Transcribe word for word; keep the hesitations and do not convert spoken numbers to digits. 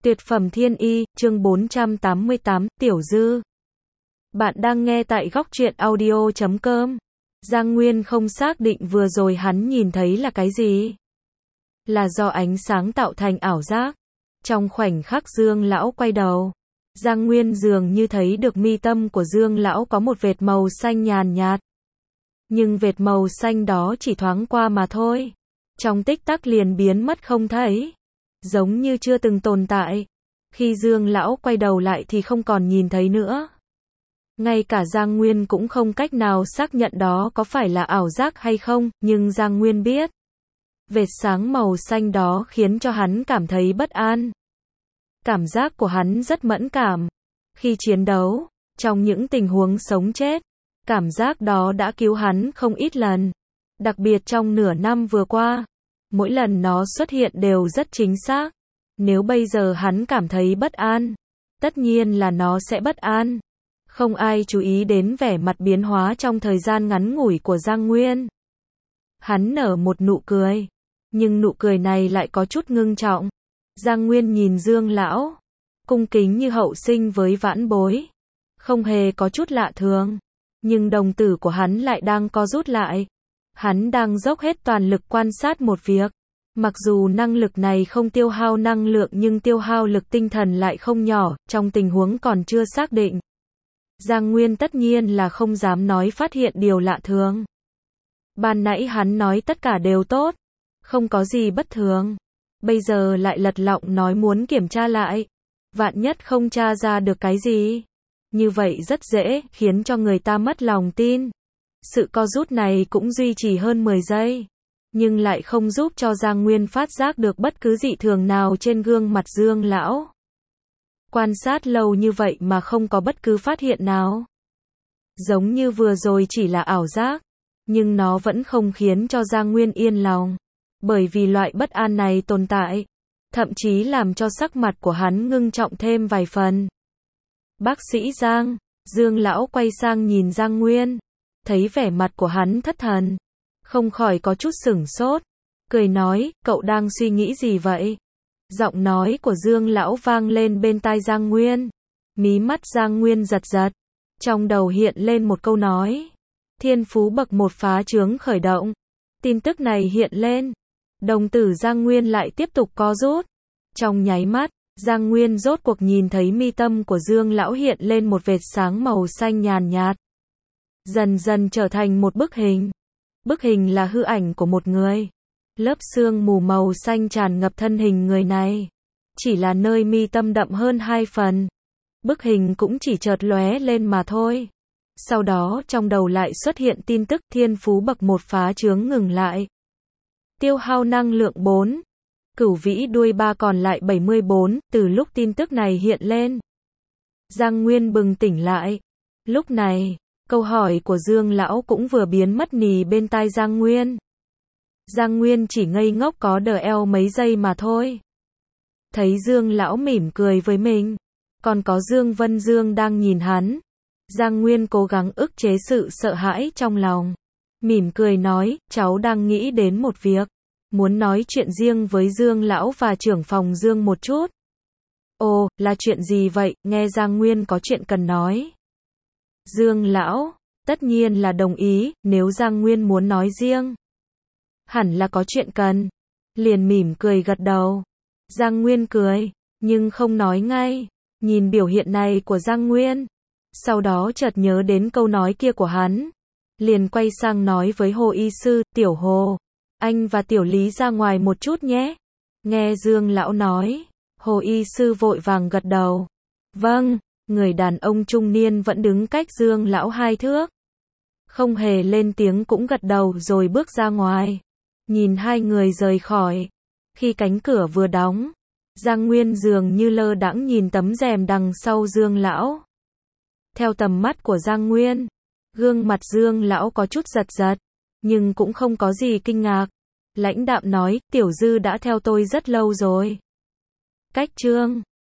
Tuyệt phẩm thiên y, chương bốn trăm tám mươi tám, Tiểu Dư. Bạn đang nghe tại góc truyện audio chấm com. Giang Nguyên không xác định vừa rồi hắn nhìn thấy là cái gì. Là do ánh sáng tạo thành ảo giác. Trong khoảnh khắc Dương lão quay đầu, Giang Nguyên dường như thấy được mi tâm của Dương lão có một vệt màu xanh nhàn nhạt. Nhưng vệt màu xanh đó chỉ thoáng qua mà thôi. Trong tích tắc liền biến mất không thấy. Giống như chưa từng tồn tại. Khi Dương lão quay đầu lại thì không còn nhìn thấy nữa. Ngay cả Giang Nguyên cũng không cách nào xác nhận đó có phải là ảo giác hay không, nhưng Giang Nguyên biết. Vệt sáng màu xanh đó khiến cho hắn cảm thấy bất an. Cảm giác của hắn rất mẫn cảm. Khi chiến đấu, trong những tình huống sống chết, cảm giác đó đã cứu hắn không ít lần. Đặc biệt trong nửa năm vừa qua. Mỗi lần nó xuất hiện đều rất chính xác. Nếu bây giờ hắn cảm thấy bất an, tất nhiên là nó sẽ bất an. Không ai chú ý đến vẻ mặt biến hóa trong thời gian ngắn ngủi của Giang Nguyên. Hắn nở một nụ cười, nhưng nụ cười này lại có chút ngưng trọng. Giang Nguyên nhìn Dương lão, cung kính như hậu sinh với vãn bối, không hề có chút lạ thường, nhưng đồng tử của hắn lại đang co rút lại. Hắn đang dốc hết toàn lực quan sát một việc. Mặc dù năng lực này không tiêu hao năng lượng nhưng tiêu hao lực tinh thần lại không nhỏ, trong tình huống còn chưa xác định. Giang Nguyên tất nhiên là không dám nói phát hiện điều lạ thường. Ban nãy hắn nói tất cả đều tốt, không có gì bất thường. Bây giờ lại lật lọng nói muốn kiểm tra lại. Vạn nhất không tra ra được cái gì. Như vậy rất dễ, khiến cho người ta mất lòng tin. Sự co rút này cũng duy trì hơn mười giây. Nhưng lại không giúp cho Giang Nguyên phát giác được bất cứ dị thường nào trên gương mặt Dương lão. Quan sát lâu như vậy mà không có bất cứ phát hiện nào. Giống như vừa rồi chỉ là ảo giác. Nhưng nó vẫn không khiến cho Giang Nguyên yên lòng. Bởi vì loại bất an này tồn tại. Thậm chí làm cho sắc mặt của hắn ngưng trọng thêm vài phần. Bác sĩ Giang, Dương lão quay sang nhìn Giang Nguyên. Thấy vẻ mặt của hắn thất thần. Không khỏi có chút sửng sốt. Cười nói, cậu đang suy nghĩ gì vậy? Giọng nói của Dương lão vang lên bên tai Giang Nguyên. Mí mắt Giang Nguyên giật giật. Trong đầu hiện lên một câu nói. Thiên phú bậc một phá trướng khởi động. Tin tức này hiện lên. Đồng tử Giang Nguyên lại tiếp tục co rút. Trong nháy mắt, Giang Nguyên rốt cuộc nhìn thấy mi tâm của Dương lão hiện lên một vệt sáng màu xanh nhàn nhạt. Dần dần trở thành một bức hình. Bức hình là hư ảnh của một người. Lớp sương mù màu xanh tràn ngập thân hình người này. Chỉ là nơi mi tâm đậm hơn hai phần. Bức hình cũng chỉ chợt lóe lên mà thôi. Sau đó trong đầu lại xuất hiện tin tức thiên phú bậc một phá trướng ngừng lại. Tiêu hao năng lượng bốn. Cửu vĩ đuôi ba còn lại bảy mươi bốn, từ lúc tin tức này hiện lên. Giang Nguyên bừng tỉnh lại. Lúc này, câu hỏi của Dương lão cũng vừa biến mất nì bên tai Giang Nguyên. Giang Nguyên chỉ ngây ngốc có đờ eo mấy giây mà thôi. Thấy Dương lão mỉm cười với mình. Còn có Dương Vân Dương đang nhìn hắn. Giang Nguyên cố gắng ức chế sự sợ hãi trong lòng. Mỉm cười nói, cháu đang nghĩ đến một việc. Muốn nói chuyện riêng với Dương lão và trưởng phòng Dương một chút. Ồ, là chuyện gì vậy? Nghe Giang Nguyên có chuyện cần nói. Dương lão, tất nhiên là đồng ý, nếu Giang Nguyên muốn nói riêng. Hẳn là có chuyện cần. Liền mỉm cười gật đầu. Giang Nguyên cười, nhưng không nói ngay. Nhìn biểu hiện này của Giang Nguyên. Sau đó chợt nhớ đến câu nói kia của hắn. Liền quay sang nói với Hồ y sư, Tiểu Hồ. Anh và Tiểu Lý ra ngoài một chút nhé. Nghe Dương lão nói. Hồ y sư vội vàng gật đầu. Vâng. Người đàn ông trung niên vẫn đứng cách Dương lão hai thước. Không hề lên tiếng cũng gật đầu rồi bước ra ngoài. Nhìn hai người rời khỏi. Khi cánh cửa vừa đóng, Giang Nguyên dường như lơ đãng nhìn tấm rèm đằng sau Dương lão. Theo tầm mắt của Giang Nguyên, gương mặt Dương lão có chút giật giật, nhưng cũng không có gì kinh ngạc. Lãnh đạm nói, Tiểu Dư đã theo tôi rất lâu rồi. Cách chương